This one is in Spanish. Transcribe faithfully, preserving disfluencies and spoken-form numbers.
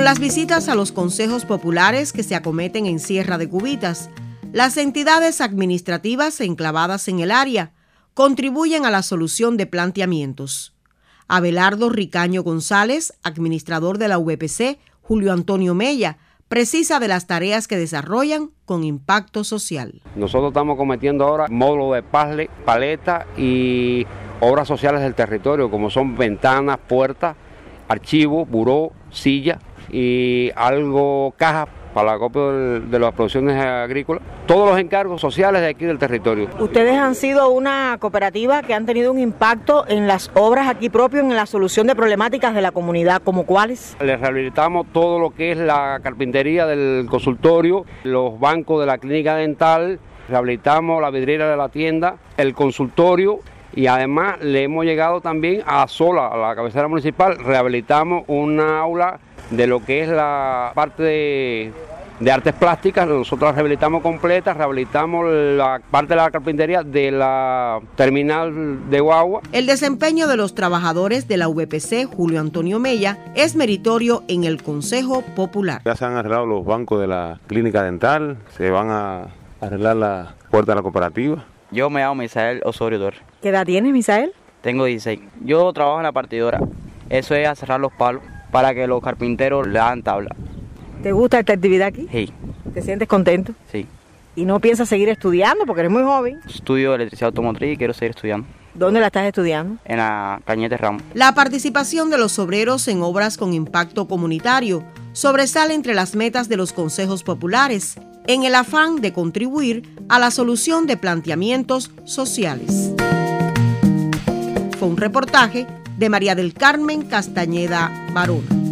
las visitas a los consejos populares que se acometen en Sierra de Cubitas, las entidades administrativas enclavadas en el área contribuyen a la solución de planteamientos. Abelardo Ricaño González, administrador de la U V P C, Julio Antonio Mella, precisa de las tareas que desarrollan con impacto social. Nosotros estamos cometiendo ahora módulos de puzzle, paleta y obras sociales del territorio, como son ventanas, puertas, archivos, buró, silla y algo caja para el acopio de las producciones agrícolas, todos los encargos sociales de aquí del territorio. Ustedes han sido una cooperativa que han tenido un impacto en las obras aquí propio, en la solución de problemáticas de la comunidad, ¿como cuáles? Les rehabilitamos todo lo que es la carpintería del consultorio, los bancos de la clínica dental, rehabilitamos la vidriera de la tienda, el consultorio y además le hemos llegado también a Sola, a la cabecera municipal, rehabilitamos una aula de lo que es la parte de, de artes plásticas. Nosotros la rehabilitamos completa, rehabilitamos la parte de la carpintería de la terminal de guagua. El desempeño de los trabajadores de la U V P C, Julio Antonio Mella, es meritorio en el Consejo Popular. Ya se han arreglado los bancos de la clínica dental, se van a arreglar la puerta de la cooperativa. Yo me llamo Misael Osorio Torres. ¿Qué edad tienes, Misael? Tengo dieciséis. Yo trabajo en la partidora. Eso es cerrar los palos para que los carpinteros le hagan tabla. ¿Te gusta esta actividad aquí? Sí. ¿Te sientes contento? Sí. ¿Y no piensas seguir estudiando porque eres muy joven? Estudio electricidad automotriz y quiero seguir estudiando. ¿Dónde la estás estudiando? En la Cañete Ramos. La participación de los obreros en obras con impacto comunitario sobresale entre las metas de los consejos populares, en el afán de contribuir a la solución de planteamientos sociales. Fue un reportaje de María del Carmen Castañeda Barona.